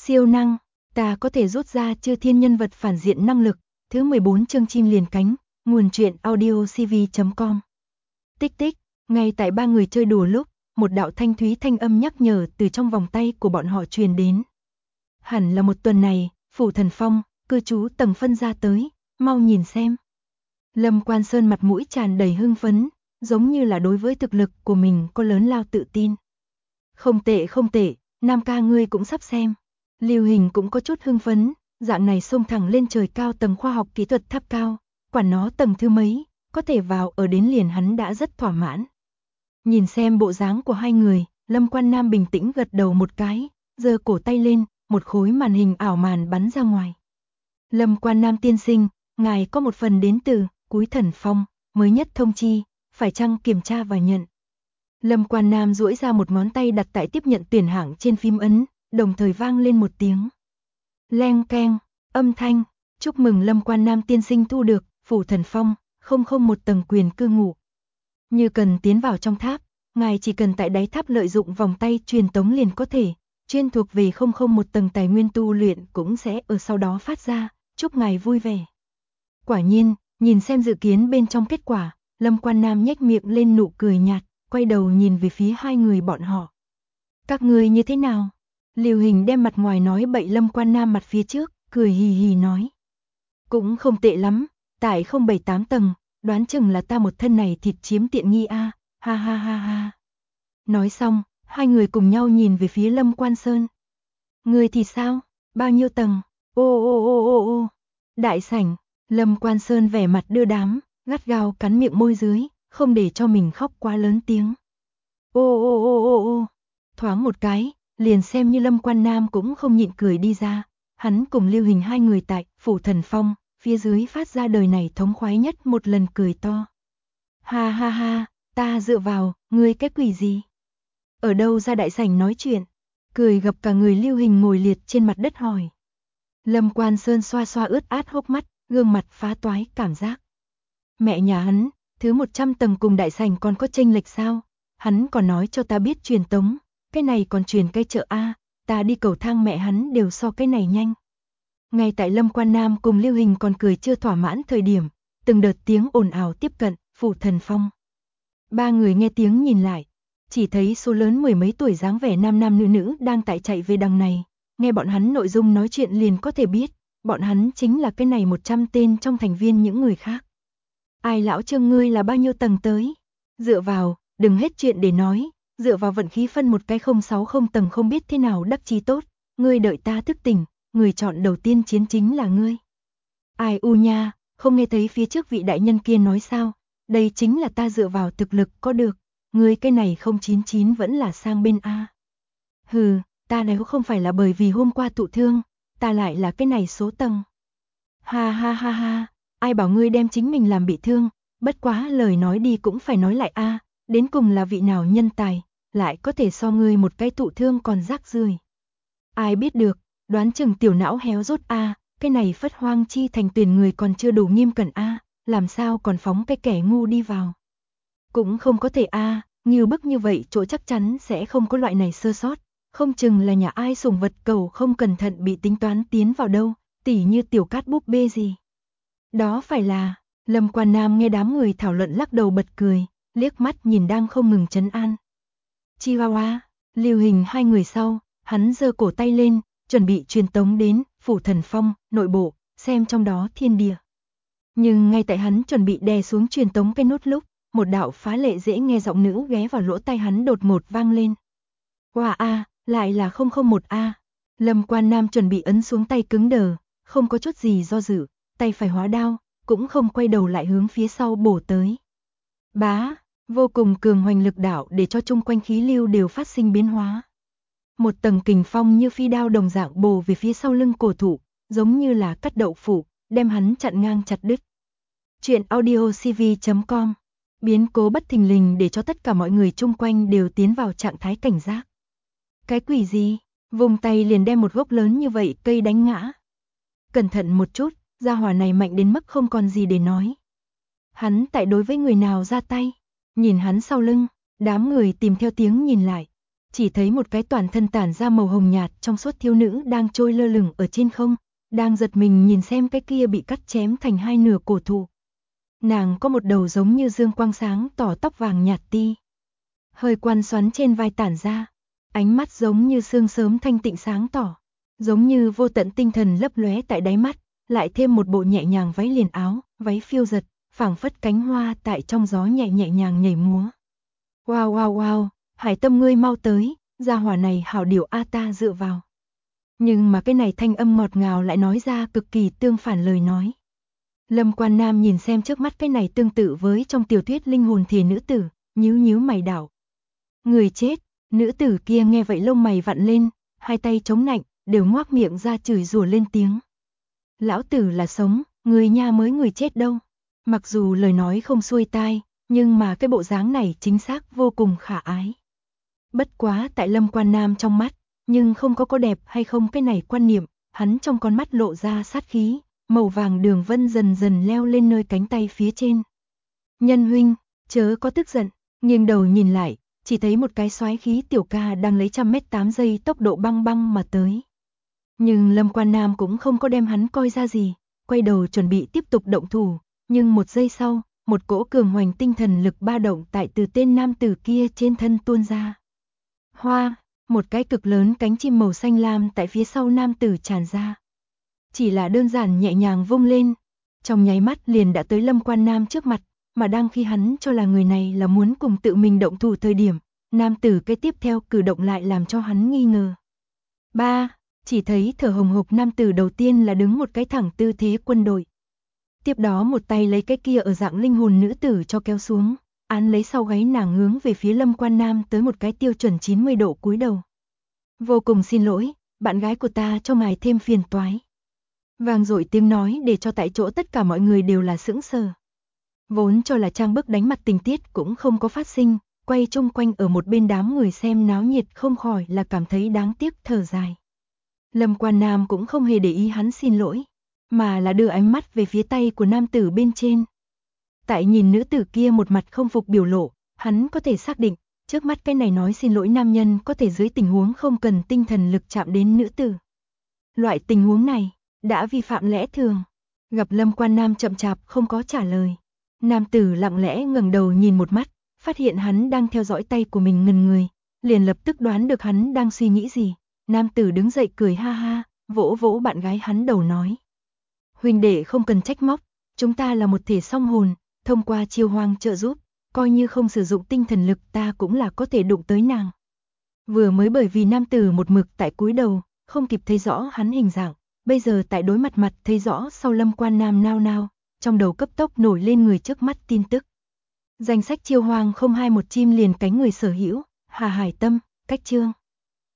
Siêu năng, ta có thể rút ra chư thiên nhân vật phản diện năng lực. Thứ 14 chương chim liền cánh, nguồn truyện audiocv.com. Tích tích, ngay tại ba người chơi đùa lúc, một đạo thanh thúy thanh âm nhắc nhở từ trong vòng tay của bọn họ truyền đến. Hẳn là một tuần này, Phủ Thần Phong, cư trú tầng phân ra tới, mau nhìn xem. Lâm Quan Sơn mặt mũi tràn đầy hưng phấn, giống như là đối với thực lực của mình có lớn lao tự tin. Không tệ, Nam ca ngươi cũng sắp xem. Lưu Hình cũng có chút hưng phấn, dạng này xông thẳng lên trời cao tầng khoa học kỹ thuật tháp cao, quản nó tầng thứ mấy, có thể vào ở đến liền hắn đã rất thỏa mãn. Nhìn xem bộ dáng của hai người, Lâm Quan Nam bình tĩnh gật đầu một cái, giơ cổ tay lên, một khối màn hình ảo màn bắn ra ngoài. Lâm Quan Nam tiên sinh, ngài có một phần đến từ Cúi Thần Phong, mới nhất thông chi, phải chăng kiểm tra và nhận. Lâm Quan Nam duỗi ra một ngón tay đặt tại tiếp nhận tuyển hạng trên phím ấn, đồng thời vang lên một tiếng. Leng keng, âm thanh, chúc mừng Lâm Quan Nam tiên sinh thu được Phủ Thần Phong, 001 tầng quyền cư ngụ. Như cần tiến vào trong tháp, ngài chỉ cần tại đáy tháp lợi dụng vòng tay truyền tống liền có thể, chuyên thuộc về 001 tầng tài nguyên tu luyện cũng sẽ ở sau đó phát ra, chúc ngài vui vẻ. Quả nhiên, nhìn xem dự kiến bên trong kết quả, Lâm Quan Nam nhếch miệng lên nụ cười nhạt, quay đầu nhìn về phía hai người bọn họ. Các ngươi như thế nào? Lưu Hình đem mặt ngoài nói bậy Lâm Quan Nam mặt phía trước, cười hì hì nói. Cũng không tệ lắm, tại 078 tầng, đoán chừng là ta một thân này thịt chiếm tiện nghi a, ha ha ha ha. Nói xong, hai người cùng nhau nhìn về phía Lâm Quan Sơn. Người thì sao? Bao nhiêu tầng? Ô. Đại sảnh, Lâm Quan Sơn vẻ mặt đưa đám, gắt gao cắn miệng môi dưới, không để cho mình khóc quá lớn tiếng. Ô. Thoáng một cái, liền xem như Lâm Quan Nam cũng không nhịn cười đi ra, hắn cùng Lưu Hình hai người tại Phủ Thần Phong, phía dưới phát ra đời này thống khoái nhất một lần cười to. Ha ha ha, ta dựa vào, ngươi cái quỷ gì? Ở đâu ra đại sảnh nói chuyện? Cười gặp cả người Lưu Hình ngồi liệt trên mặt đất hỏi. Lâm Quan Sơn xoa xoa ướt át hốc mắt, gương mặt phá toái cảm giác. Mẹ nhà hắn, thứ 100 tầng cùng đại sảnh còn có chênh lệch sao? Hắn còn nói cho ta biết truyền tống, cái này còn truyền cây chợ a, ta đi cầu thang mẹ hắn đều so cái này nhanh. Ngay tại Lâm Quan Nam cùng Lưu Hình còn cười chưa thỏa mãn thời điểm, từng đợt tiếng ồn ào tiếp cận Phủ Thần Phong. Ba người nghe tiếng nhìn lại, chỉ thấy số lớn mười mấy tuổi dáng vẻ nam nam nữ nữ đang tại chạy về đằng này, nghe bọn hắn nội dung nói chuyện liền có thể biết, bọn hắn chính là cái này 100 tên trong thành viên những người khác. Ai lão Trương ngươi là bao nhiêu tầng tới? Dựa vào, đừng hết chuyện để nói, dựa vào vận khí phân một cái 060 tầng không biết thế nào đắc chí tốt, ngươi đợi ta thức tỉnh, người chọn đầu tiên chiến chính là ngươi. Ai u nha, không nghe thấy phía trước vị đại nhân kia nói sao, đây chính là ta dựa vào thực lực có được, ngươi cái này 099 vẫn là sang bên A. Hừ, ta nếu không phải là bởi vì hôm qua tụ thương, ta lại là cái này số tầng. Ha ha ha ha, ai bảo ngươi đem chính mình làm bị thương, bất quá lời nói đi cũng phải nói lại a, đến cùng là vị nào nhân tài, lại có thể so ngươi một cái tụ thương còn rác rưởi. Ai biết được, đoán chừng tiểu não héo rốt a, cái này phất hoang chi thành tuyển người còn chưa đủ nghiêm cẩn a, làm sao còn phóng cái kẻ ngu đi vào. Cũng không có thể a, nhiều bức như vậy chỗ chắc chắn sẽ không có loại này sơ sót, không chừng là nhà ai sủng vật cầu không cẩn thận bị tính toán tiến vào đâu, tỉ như tiểu cát búp bê gì. Đó phải là, Lâm Quan Nam nghe đám người thảo luận lắc đầu bật cười, liếc mắt nhìn đang không ngừng trấn an. Chihuahua, Lưu Hình hai người sau, hắn giơ cổ tay lên, chuẩn bị truyền tống đến Phủ Thần Phong, nội bộ, xem trong đó thiên địa. Nhưng ngay tại hắn chuẩn bị đè xuống truyền tống cái nút lúc, một đạo phá lệ dễ nghe giọng nữ ghé vào lỗ tai hắn đột ngột vang lên. Wow a, lại là 001 a. Lâm Quan Nam chuẩn bị ấn xuống tay cứng đờ, không có chút gì do dự, tay phải hóa đao, cũng không quay đầu lại hướng phía sau bổ tới. Bá, vô cùng cường hoành lực đạo để cho chung quanh khí lưu đều phát sinh biến hóa. Một tầng kình phong như phi đao đồng dạng bổ về phía sau lưng cổ thụ, giống như là cắt đậu phụ, đem hắn chặn ngang chặt đứt. Chuyện audiocv.com. Biến cố bất thình lình để cho tất cả mọi người chung quanh đều tiến vào trạng thái cảnh giác. Cái quỷ gì? Vùng tay liền đem một gốc lớn như vậy cây đánh ngã. Cẩn thận một chút, gia hỏa này mạnh đến mức không còn gì để nói. Hắn tại đối với người nào ra tay? Nhìn hắn sau lưng, đám người tìm theo tiếng nhìn lại. chỉ thấy một cái toàn thân tản ra màu hồng nhạt trong suốt thiếu nữ đang trôi lơ lửng ở trên không, đang giật mình nhìn xem cái kia bị cắt chém thành hai nửa cổ thụ. Nàng có một đầu giống như dương quang sáng tỏ tóc vàng nhạt ti. Hơi quăn xoắn trên vai tản ra, ánh mắt giống như sương sớm thanh tịnh sáng tỏ, giống như vô tận tinh thần lấp lóe tại đáy mắt, lại thêm một bộ nhẹ nhàng váy liền áo, váy phiêu giật, phảng phất cánh hoa tại trong gió nhẹ nhàng nhảy múa. Wow wow wow, Hải Tâm ngươi mau tới, gia hỏa này hảo điểu a ta dựa vào. Nhưng mà cái này thanh âm ngọt ngào lại nói ra cực kỳ tương phản lời nói. Lâm Quan Nam nhìn xem trước mắt cái này tương tự với trong tiểu thuyết linh hồn thể nữ tử, nhíu mày đảo. Người chết, nữ tử kia nghe vậy lông mày vặn lên, hai tay chống nạnh, đều ngoác miệng ra chửi rủa lên tiếng. Lão tử là sống, người nha mới người chết đâu. Mặc dù lời nói không xuôi tai, nhưng mà cái bộ dáng này chính xác vô cùng khả ái. Bất quá tại Lâm Quan Nam trong mắt, nhưng không có đẹp hay không cái này quan niệm, hắn trong con mắt lộ ra sát khí, màu vàng đường vân dần dần leo lên nơi cánh tay phía trên. Nhân huynh, chớ có tức giận, nghiêng đầu nhìn lại, chỉ thấy một cái soái khí tiểu ca đang lấy 100m 8 tốc độ băng mà tới. Nhưng Lâm Quan Nam cũng không có đem hắn coi ra gì, quay đầu chuẩn bị tiếp tục động thủ, nhưng một giây sau, một cỗ cường hoành tinh thần lực ba động tại từ tên nam tử kia trên thân tuôn ra. Hoa, một cái cực lớn cánh chim màu xanh lam tại phía sau nam tử tràn ra. Chỉ là đơn giản nhẹ nhàng vung lên, trong nháy mắt liền đã tới Lâm Quan Nam trước mặt, mà đang khi hắn cho là người này là muốn cùng tự mình động thủ thời điểm, nam tử cái tiếp theo cử động lại làm cho hắn nghi ngờ. Chỉ thấy thở hồng hộc nam tử đầu tiên là đứng một cái thẳng tư thế quân đội. Tiếp đó một tay lấy cái kia ở dạng linh hồn nữ tử cho kéo xuống, án lấy sau gáy nàng hướng về phía Lâm Quan Nam tới một cái tiêu chuẩn 90 độ cúi đầu. Vô cùng xin lỗi, bạn gái của ta cho ngài thêm phiền toái. Vang dội tiếng nói để cho tại chỗ tất cả mọi người đều là sững sờ. Vốn cho là trang bức đánh mặt tình tiết cũng không có phát sinh, quay chung quanh ở một bên đám người xem náo nhiệt không khỏi là cảm thấy đáng tiếc thở dài. Lâm Quan Nam cũng không hề để ý hắn xin lỗi, mà là đưa ánh mắt về phía tay của nam tử bên trên. Tại nhìn nữ tử kia một mặt không phục biểu lộ, hắn có thể xác định, trước mắt cái này nói xin lỗi nam nhân có thể dưới tình huống không cần tinh thần lực chạm đến nữ tử. Loại tình huống này, đã vi phạm lẽ thường. Gặp Lâm Quan Nam chậm chạp không có trả lời. Nam tử lặng lẽ ngẩng đầu nhìn một mắt, phát hiện hắn đang theo dõi tay của mình ngần người, liền lập tức đoán được hắn đang suy nghĩ gì. Nam tử đứng dậy cười ha ha, vỗ vỗ bạn gái hắn đầu nói. Huynh đệ không cần trách móc, chúng ta là một thể song hồn, thông qua chiêu hoang trợ giúp, coi như không sử dụng tinh thần lực ta cũng là có thể đụng tới nàng. Vừa mới bởi vì nam tử một mực tại cúi đầu, không kịp thấy rõ hắn hình dạng, bây giờ tại đối mặt thấy rõ sau Lâm Quan Nam nao, trong đầu cấp tốc nổi lên người trước mắt tin tức. Danh sách chiêu hoang 021 chim liền cánh người sở hữu, Hà Hải Tâm, cách chương.